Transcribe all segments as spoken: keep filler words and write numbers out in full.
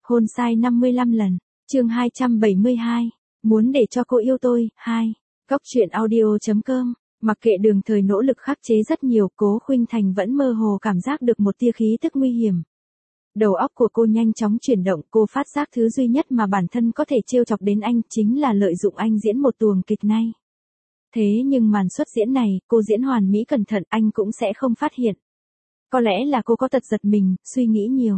hôn sai năm mươi lăm lần, chương hai trăm bảy mươi hai, muốn để cho cô yêu tôi, hai, góc truyện audio.com, mặc kệ Đường Thời nỗ lực khắc chế rất nhiều, Cố Khuynh Thành vẫn mơ hồ cảm giác được một tia khí tức nguy hiểm. Đầu óc của cô nhanh chóng chuyển động, cô phát giác thứ duy nhất mà bản thân có thể trêu chọc đến anh chính là lợi dụng anh diễn một tuồng kịch này. Thế nhưng màn xuất diễn này, cô diễn hoàn mỹ cẩn thận, anh cũng sẽ không phát hiện. Có lẽ là cô có tật giật mình, suy nghĩ nhiều.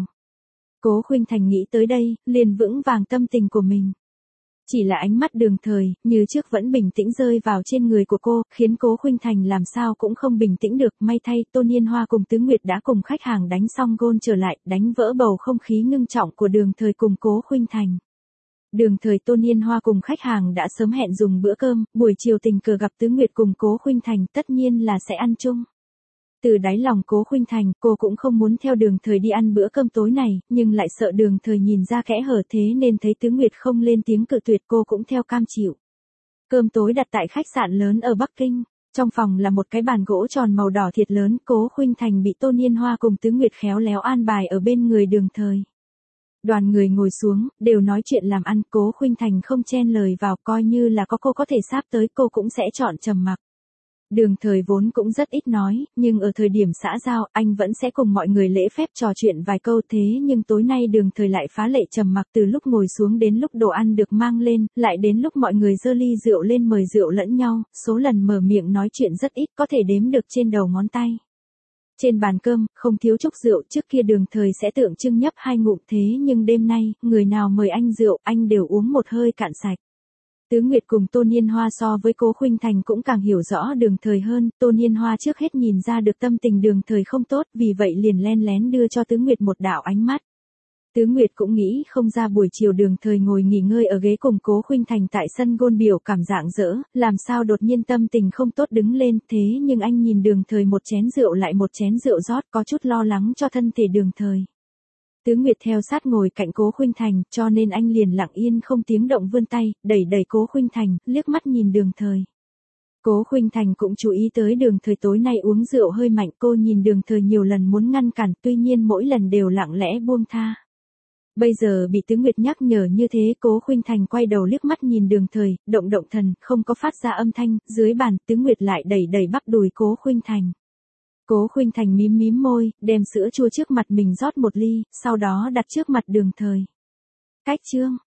Cố Khuynh Thành nghĩ tới đây, liền vững vàng tâm tình của mình. Chỉ là ánh mắt Đường Thời, như trước vẫn bình tĩnh rơi vào trên người của cô, khiến Cố Khuynh Thành làm sao cũng không bình tĩnh được. May thay, Tôn Yên Hoa cùng Tứ Nguyệt đã cùng khách hàng đánh xong gôn trở lại, đánh vỡ bầu không khí ngưng trọng của Đường Thời cùng Cố Khuynh Thành. Đường Thời, Tôn Yên Hoa cùng khách hàng đã sớm hẹn dùng bữa cơm, buổi chiều tình cờ gặp Tứ Nguyệt cùng Cố Khuynh Thành, tất nhiên là sẽ ăn chung. Từ đáy lòng Cố Khuynh Thành, cô cũng không muốn theo Đường Thời đi ăn bữa cơm tối này, nhưng lại sợ Đường Thời nhìn ra kẽ hở, thế nên thấy Tứ Nguyệt không lên tiếng cự tuyệt, cô cũng theo cam chịu. Cơm tối đặt tại khách sạn lớn ở Bắc Kinh, trong phòng là một cái bàn gỗ tròn màu đỏ thiệt lớn, Cố Khuynh Thành bị Tôn Yên Hoa cùng Tứ Nguyệt khéo léo an bài ở bên người Đường Thời. Đoàn người ngồi xuống, đều nói chuyện làm ăn, Cố Khuynh Thành không chen lời vào, coi như là có cô có thể sáp tới, cô cũng sẽ chọn trầm mặc. Đường Thời vốn cũng rất ít nói, nhưng ở thời điểm xã giao, anh vẫn sẽ cùng mọi người lễ phép trò chuyện vài câu, thế nhưng tối nay Đường Thời lại phá lệ trầm mặc, từ lúc ngồi xuống đến lúc đồ ăn được mang lên, lại đến lúc mọi người giơ ly rượu lên mời rượu lẫn nhau, số lần mở miệng nói chuyện rất ít, có thể đếm được trên đầu ngón tay. Trên bàn cơm, không thiếu chút rượu, trước kia Đường Thời sẽ tượng trưng nhấp hai ngụm, thế nhưng đêm nay, người nào mời anh rượu, anh đều uống một hơi cạn sạch. Tứ Nguyệt cùng Tôn Yên Hoa so với Cố Khuynh Thành cũng càng hiểu rõ Đường Thời hơn, Tôn Yên Hoa trước hết nhìn ra được tâm tình Đường Thời không tốt, vì vậy liền len lén đưa cho Tứ Nguyệt một đạo ánh mắt. Tứ Nguyệt cũng nghĩ không ra buổi chiều Đường Thời ngồi nghỉ ngơi ở ghế cùng Cố Khuynh Thành tại sân gôn biểu cảm rạng rỡ, làm sao đột nhiên tâm tình không tốt đứng lên, thế nhưng anh nhìn Đường Thời một chén rượu lại một chén rượu rót, có chút lo lắng cho thân thể Đường Thời. Tứ Nguyệt theo sát ngồi cạnh Cố Khuynh Thành, cho nên anh liền lặng yên không tiếng động vươn tay, đẩy đẩy Cố Khuynh Thành, liếc mắt nhìn Đường Thời. Cố Khuynh Thành cũng chú ý tới Đường Thời tối nay uống rượu hơi mạnh, cô nhìn Đường Thời nhiều lần muốn ngăn cản, tuy nhiên mỗi lần đều lặng lẽ buông tha. Bây giờ bị Tứ Nguyệt nhắc nhở như thế, Cố Khuynh Thành quay đầu liếc mắt nhìn Đường Thời, động động thần, không có phát ra âm thanh, dưới bàn, Tứ Nguyệt lại đẩy đẩy bắp đùi Cố Khuynh Thành. Cố Khuynh Thành mím mím môi, đem sữa chua trước mặt mình rót một ly, sau đó đặt trước mặt Đường Thời. Cách chương